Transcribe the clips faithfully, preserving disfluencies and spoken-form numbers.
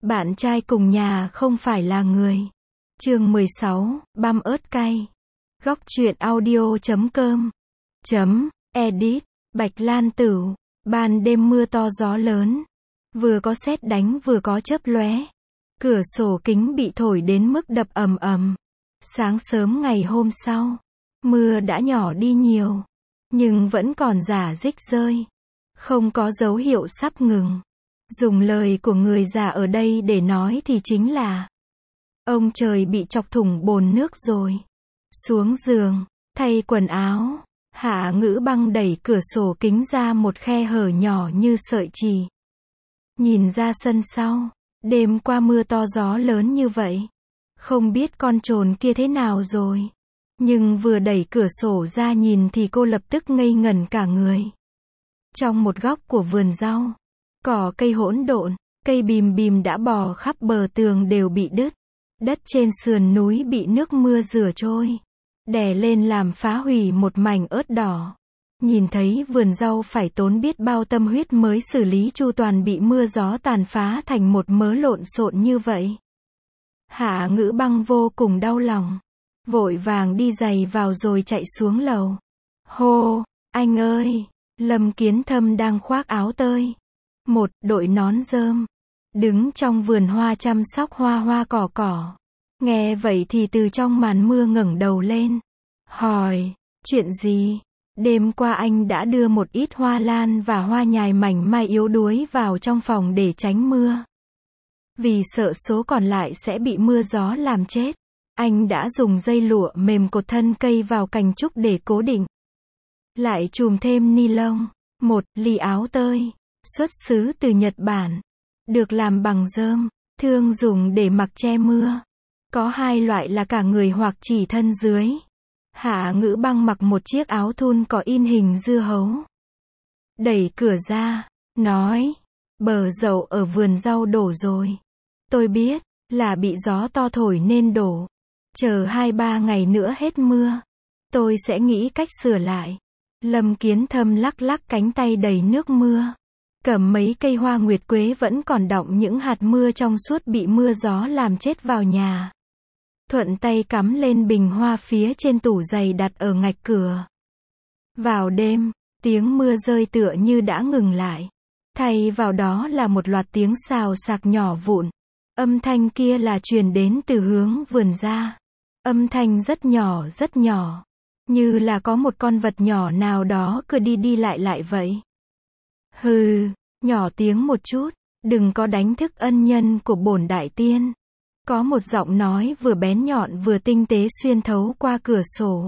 Bạn trai cùng nhà không phải là người. Chương mười sáu, băm ớt cay. Góc truyện audio chấm com chấm edit. Bạch Lan Tửu. Ban đêm mưa to gió lớn. Vừa có sét đánh vừa có chớp lóe. Cửa sổ kính bị thổi đến mức đập ầm ầm. Sáng sớm ngày hôm sau, mưa đã nhỏ đi nhiều, nhưng vẫn còn rả rích rơi. Không có dấu hiệu sắp ngừng. Dùng lời của người già ở đây để nói thì chính là ông trời bị chọc thủng bồn nước rồi. Xuống giường, thay quần áo, Hạ Ngữ Băng đẩy cửa sổ kính ra một khe hở nhỏ như sợi chì. Nhìn ra sân sau, đêm qua mưa to gió lớn như vậy. Không biết con trồn kia thế nào rồi. Nhưng vừa đẩy cửa sổ ra nhìn thì cô lập tức ngây ngẩn cả người. Trong một góc của vườn rau, cỏ cây hỗn độn, cây bìm bìm đã bò khắp bờ tường đều bị đứt. Đất trên sườn núi bị nước mưa rửa trôi, đè lên làm phá hủy một mảnh ớt đỏ. Nhìn thấy vườn rau phải tốn biết bao tâm huyết mới xử lý chu toàn bị mưa gió tàn phá thành một mớ lộn xộn như vậy. Hạ Ngữ Băng vô cùng đau lòng, vội vàng đi giày vào rồi chạy xuống lầu. Hô, anh ơi! Lâm Kiến Thâm đang khoác áo tơi, một, đội nón rơm, đứng trong vườn hoa chăm sóc hoa hoa cỏ cỏ. Nghe vậy thì từ trong màn mưa ngẩng đầu lên, hỏi, chuyện gì? Đêm qua anh đã đưa một ít hoa lan và hoa nhài mảnh mai yếu đuối vào trong phòng để tránh mưa. Vì sợ số còn lại sẽ bị mưa gió làm chết, anh đã dùng dây lụa mềm cột thân cây vào cành trúc để cố định. Lại chùm thêm ni lông. Một ly áo tơi, xuất xứ từ Nhật Bản, được làm bằng rơm, thường dùng để mặc che mưa. Có hai loại là cả người hoặc chỉ thân dưới. Hạ Ngữ Băng mặc một chiếc áo thun có in hình dưa hấu. Đẩy cửa ra, nói, bờ dậu ở vườn rau đổ rồi. Tôi biết, là bị gió to thổi nên đổ. Chờ hai ba ngày nữa hết mưa, tôi sẽ nghĩ cách sửa lại. Lâm Kiến Thâm lắc lắc cánh tay đầy nước mưa. Cầm mấy cây hoa nguyệt quế vẫn còn đọng những hạt mưa trong suốt bị mưa gió làm chết vào nhà. Thuận tay cắm lên bình hoa phía trên tủ giày đặt ở ngạch cửa. Vào đêm, tiếng mưa rơi tựa như đã ngừng lại. Thay vào đó là một loạt tiếng xào xạc nhỏ vụn. Âm thanh kia là truyền đến từ hướng vườn ra. Âm thanh rất nhỏ rất nhỏ. Như là có một con vật nhỏ nào đó cứ đi đi lại lại vậy. Hừ, nhỏ tiếng một chút, đừng có đánh thức ân nhân của bổn đại tiên. Có một giọng nói vừa bén nhọn vừa tinh tế xuyên thấu qua cửa sổ.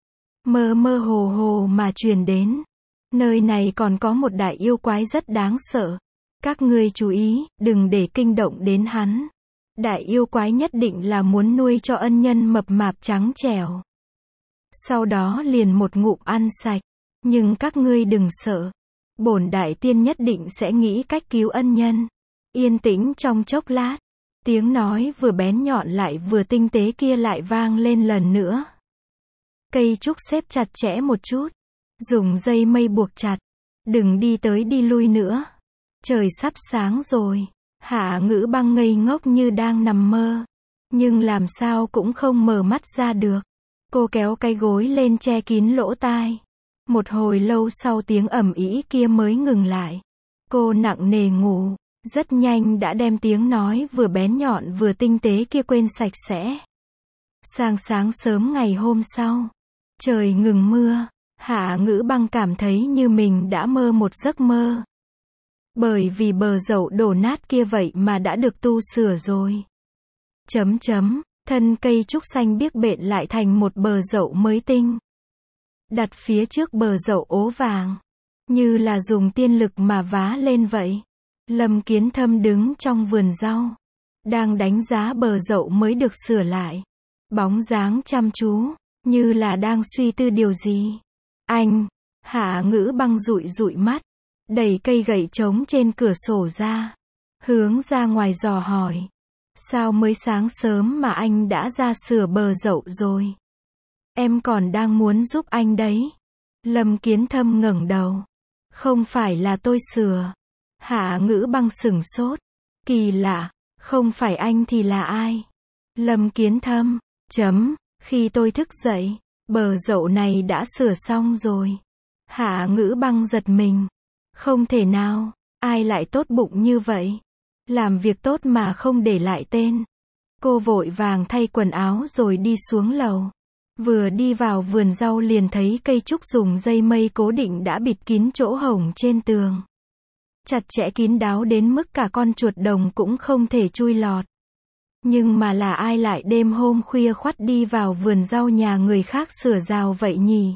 Mơ mơ hồ hồ mà truyền đến. Nơi này còn có một đại yêu quái rất đáng sợ. Các ngươi chú ý, đừng để kinh động đến hắn. Đại yêu quái nhất định là muốn nuôi cho ân nhân mập mạp trắng trẻo. Sau đó liền một ngụm ăn sạch. Nhưng các ngươi đừng sợ. Bổn đại tiên nhất định sẽ nghĩ cách cứu ân nhân. Yên tĩnh trong chốc lát. Tiếng nói vừa bén nhọn lại vừa tinh tế kia lại vang lên lần nữa. Cây trúc xếp chặt chẽ một chút. Dùng dây mây buộc chặt. Đừng đi tới đi lui nữa. Trời sắp sáng rồi. Hạ Ngữ Băng ngây ngốc như đang nằm mơ. Nhưng làm sao cũng không mở mắt ra được. Cô kéo cái gối lên che kín lỗ tai. Một hồi lâu sau tiếng ầm ĩ kia mới ngừng lại. Cô nặng nề ngủ. Rất nhanh đã đem tiếng nói vừa bén nhọn vừa tinh tế kia quên sạch sẽ. Sang sáng sớm ngày hôm sau, trời ngừng mưa. Hạ Ngữ Băng cảm thấy như mình đã mơ một giấc mơ. Bởi vì bờ dậu đổ nát kia vậy mà đã được tu sửa rồi. Chấm chấm, thân cây trúc xanh biếc bện lại thành một bờ dậu mới tinh. Đặt phía trước bờ dậu ố vàng. Như là dùng tiên lực mà vá lên vậy. Lâm Kiến Thâm đứng trong vườn rau. Đang đánh giá bờ dậu mới được sửa lại. Bóng dáng chăm chú, như là đang suy tư điều gì. Anh, Hạ Ngữ Băng dụi dụi mắt. Đẩy cây gậy trống trên cửa sổ ra. Hướng ra ngoài dò hỏi. Sao mới sáng sớm mà anh đã ra sửa bờ dậu rồi? Em còn đang muốn giúp anh đấy. Lâm Kiến Thâm ngẩng đầu. Không phải là tôi sửa. Hạ Ngữ Băng sửng sốt. Kỳ lạ, Không phải anh thì là ai? Lâm Kiến Thâm. Chấm. Khi tôi thức dậy, bờ dậu này đã sửa xong rồi. Hạ Ngữ Băng giật mình. Không thể nào, ai lại tốt bụng như vậy? Làm việc tốt mà không để lại tên. Cô vội vàng thay quần áo rồi đi xuống lầu. Vừa đi vào vườn rau liền thấy cây trúc dùng dây mây cố định đã bịt kín chỗ hổng trên tường. Chặt chẽ kín đáo đến mức cả con chuột đồng cũng không thể chui lọt. Nhưng mà là ai lại đêm hôm khuya khoắt đi vào vườn rau nhà người khác sửa rào vậy nhỉ?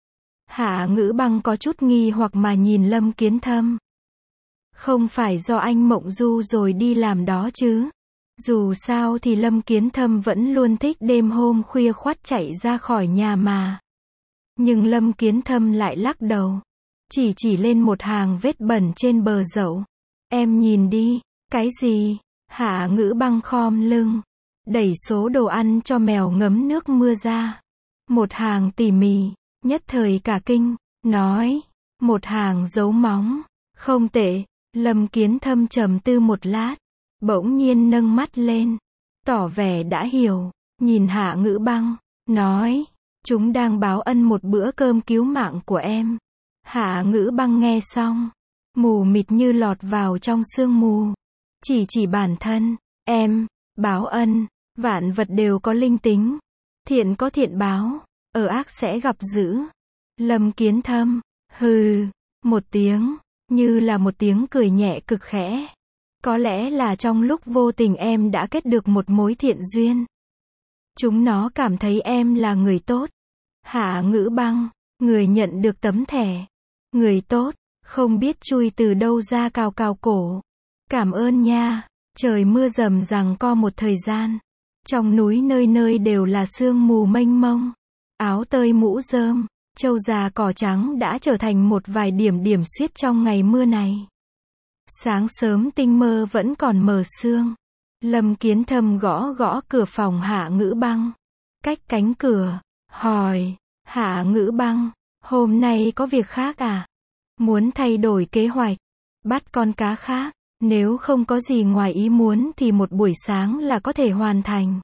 Hạ Ngữ Băng có chút nghi hoặc mà nhìn Lâm Kiến Thâm. Không phải do anh mộng du rồi đi làm đó chứ? Dù sao thì Lâm Kiến Thâm vẫn luôn thích đêm hôm khuya khoắt chạy ra khỏi nhà mà. Nhưng Lâm Kiến Thâm lại lắc đầu. Chỉ chỉ lên một hàng vết bẩn trên bờ dậu. Em nhìn đi. Cái gì? Hạ Ngữ Băng khom lưng. Đẩy số đồ ăn cho mèo ngấm nước mưa ra. Một hàng tỉ mỉ. Nhất thời cả kinh. Nói. Một hàng dấu móng. Không tệ. Lâm Kiến Thâm trầm tư một lát. Bỗng nhiên nâng mắt lên. Tỏ vẻ đã hiểu. Nhìn Hạ Ngữ Băng. Nói. Chúng đang báo ân một bữa cơm cứu mạng của em. Hạ Ngữ Băng nghe xong. Mù mịt như lọt vào trong sương mù. Chỉ chỉ bản thân. Em. Báo ân. Vạn vật đều có linh tính. Thiện có thiện báo. Ở ác sẽ gặp dữ. Lâm Kiến Thâm. Hừ. Một tiếng. Như là một tiếng cười nhẹ cực khẽ. Có lẽ là trong lúc vô tình em đã kết được một mối thiện duyên. Chúng nó cảm thấy em là người tốt. Hạ Ngữ Băng. Người nhận được tấm thẻ. Người tốt. Không biết chui từ đâu ra cào cào cổ. Cảm ơn nha. Trời mưa rầm giằng co một thời gian. Trong núi nơi nơi đều là sương mù mênh mông. Áo tơi mũ rơm, trâu già cỏ trắng đã trở thành một vài điểm điểm xuyết trong ngày mưa này. Sáng sớm tinh mơ vẫn còn mờ sương. Lâm Kiến Thâm gõ gõ cửa phòng Hạ Ngữ Băng. Cách cánh cửa, hỏi, Hạ Ngữ Băng, hôm nay có việc khác à? Muốn thay đổi kế hoạch, bắt con cá khác, nếu không có gì ngoài ý muốn thì một buổi sáng là có thể hoàn thành.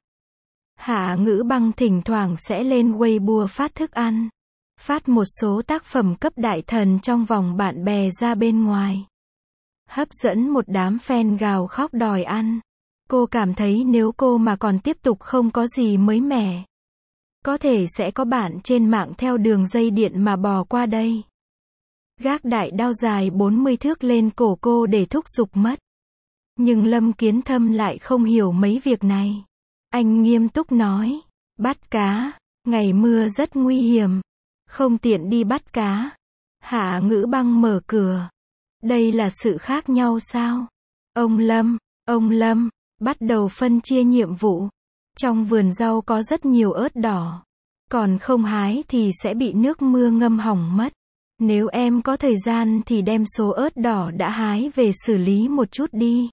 Hạ Ngữ Băng thỉnh thoảng sẽ lên Weibo phát thức ăn, phát một số tác phẩm cấp đại thần trong vòng bạn bè ra bên ngoài. Hấp dẫn một đám fan gào khóc đòi ăn. Cô cảm thấy nếu cô mà còn tiếp tục không có gì mới mẻ, có thể sẽ có bạn trên mạng theo đường dây điện mà bò qua đây. Gác đại đao dài bốn mươi thước lên cổ cô để thúc giục mất. Nhưng Lâm Kiến Thâm lại không hiểu mấy việc này. Anh nghiêm túc nói, bắt cá, ngày mưa rất nguy hiểm, không tiện đi bắt cá. Hạ Ngữ Băng mở cửa. Đây là sự khác nhau sao? Ông Lâm, ông Lâm, bắt đầu phân chia nhiệm vụ. Trong vườn rau có rất nhiều ớt đỏ. Còn không hái thì sẽ bị nước mưa ngâm hỏng mất. Nếu em có thời gian thì đem số ớt đỏ đã hái về xử lý một chút đi.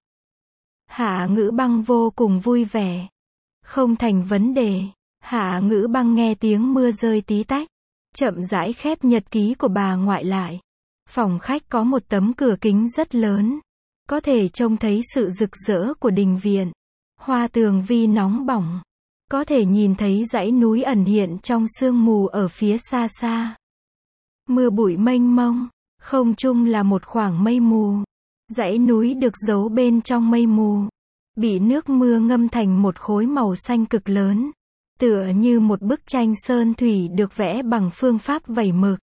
Hạ Ngữ Băng vô cùng vui vẻ. Không thành vấn đề. Hạ Ngữ Băng nghe tiếng mưa rơi tí tách. Chậm rãi khép nhật ký của bà ngoại lại. Phòng khách có một tấm cửa kính rất lớn. Có thể trông thấy sự rực rỡ của đình viện. Hoa tường vi nóng bỏng. Có thể nhìn thấy dãy núi ẩn hiện trong sương mù ở phía xa xa. Mưa bụi mênh mông. Không trung là một khoảng mây mù. Dãy núi được giấu bên trong mây mù. Bị nước mưa ngâm thành một khối màu xanh cực lớn. Tựa như một bức tranh sơn thủy được vẽ bằng phương pháp vẩy mực.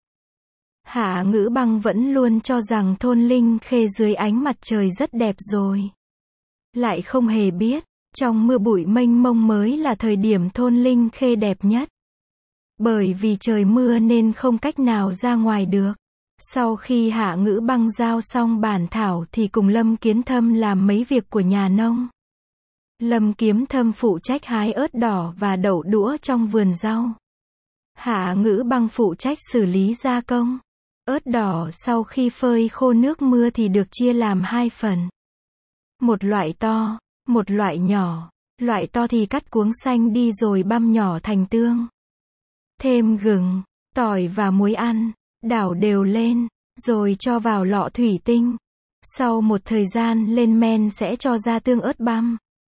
Hạ Ngữ Băng vẫn luôn cho rằng thôn Linh Khê dưới ánh mặt trời rất đẹp rồi. Lại không hề biết, trong mưa bụi mênh mông mới là thời điểm thôn Linh Khê đẹp nhất. Bởi vì trời mưa nên không cách nào ra ngoài được. Sau khi Hạ Ngữ Băng giao xong bản thảo thì cùng Lâm Kiến Thâm làm mấy việc của nhà nông. Lâm Kiến Thâm phụ trách hái ớt đỏ và đậu đũa trong vườn rau. Hạ Ngữ Băng phụ trách xử lý gia công. Ớt đỏ sau khi phơi khô nước mưa thì được chia làm hai phần. Một loại to, một loại nhỏ. Loại to thì cắt cuống xanh đi rồi băm nhỏ thành tương. Thêm gừng, tỏi và muối ăn, đảo đều lên, rồi cho vào lọ thủy tinh. Sau một thời gian lên men sẽ cho ra tương ớt băm.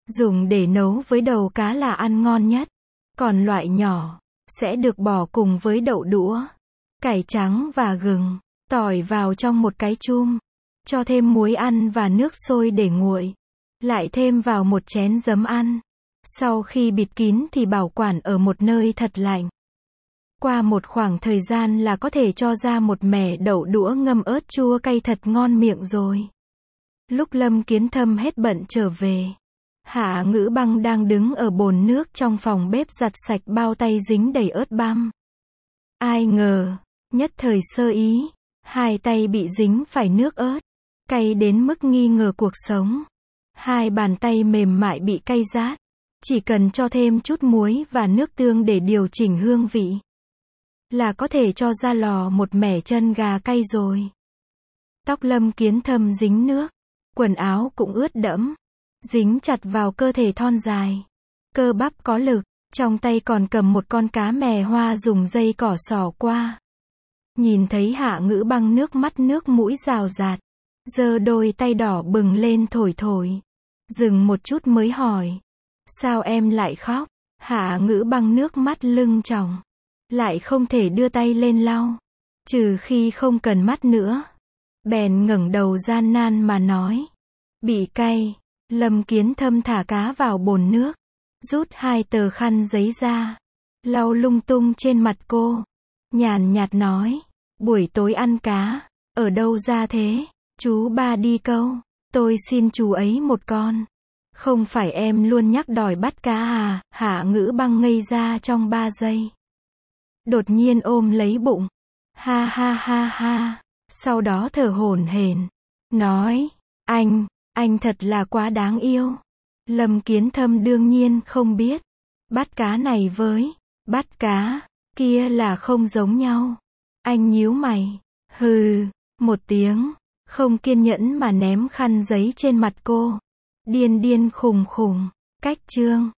Dùng để nấu với đầu cá là ăn ngon nhất. Còn loại nhỏ, sẽ được bỏ cùng với đậu đũa, cải trắng và gừng, tỏi vào trong một cái chum. Cho thêm muối ăn và nước sôi để nguội. Lại thêm vào một chén giấm ăn. Sau khi bịt kín thì bảo quản ở một nơi thật lạnh. Qua một khoảng thời gian là có thể cho ra một mẻ đậu đũa ngâm ớt chua cay thật ngon miệng rồi. Lúc Lâm Kiến Thâm hết bận trở về, Hạ Ngữ Băng đang đứng ở bồn nước trong phòng bếp giặt sạch bao tay dính đầy ớt băm. Ai ngờ, nhất thời sơ ý, hai tay bị dính phải nước ớt, cay đến mức nghi ngờ cuộc sống. Hai bàn tay mềm mại bị cay rát, chỉ cần cho thêm chút muối và nước tương để điều chỉnh hương vị, là có thể cho ra lò một mẻ chân gà cay rồi. Tóc Lâm Kiến Thâm dính nước, quần áo cũng ướt đẫm, dính chặt vào cơ thể thon dài, cơ bắp có lực, trong tay còn cầm một con cá mè hoa dùng dây cỏ xỏ qua. Nhìn thấy Hạ Ngữ Băng nước mắt nước mũi rào rạt, giơ đôi tay đỏ bừng lên thổi thổi. Dừng một chút mới hỏi, sao em lại khóc? Hạ Ngữ Băng nước mắt lưng tròng, lại không thể đưa tay lên lau, trừ khi không cần mắt nữa. Bèn ngẩng đầu gian nan mà nói, bị cay. Lâm Kiến Thâm thả cá vào bồn nước, rút hai tờ khăn giấy ra, lau lung tung trên mặt cô, nhàn nhạt nói, buổi tối ăn cá, ở đâu ra thế? Chú ba đi câu, tôi xin chú ấy một con. Không phải em luôn nhắc đòi bắt cá à? Hạ Ngữ Băng ngây ra trong ba giây. Đột nhiên ôm lấy bụng, ha ha ha ha, sau đó thở hổn hển, nói, anh, anh thật là quá đáng yêu. Lâm Kiến Thâm đương nhiên không biết, bắt cá này với bắt cá kia là không giống nhau. Anh nhíu mày, hừ, một tiếng, không kiên nhẫn mà ném khăn giấy trên mặt cô. Điên điên khùng khùng, cách chương.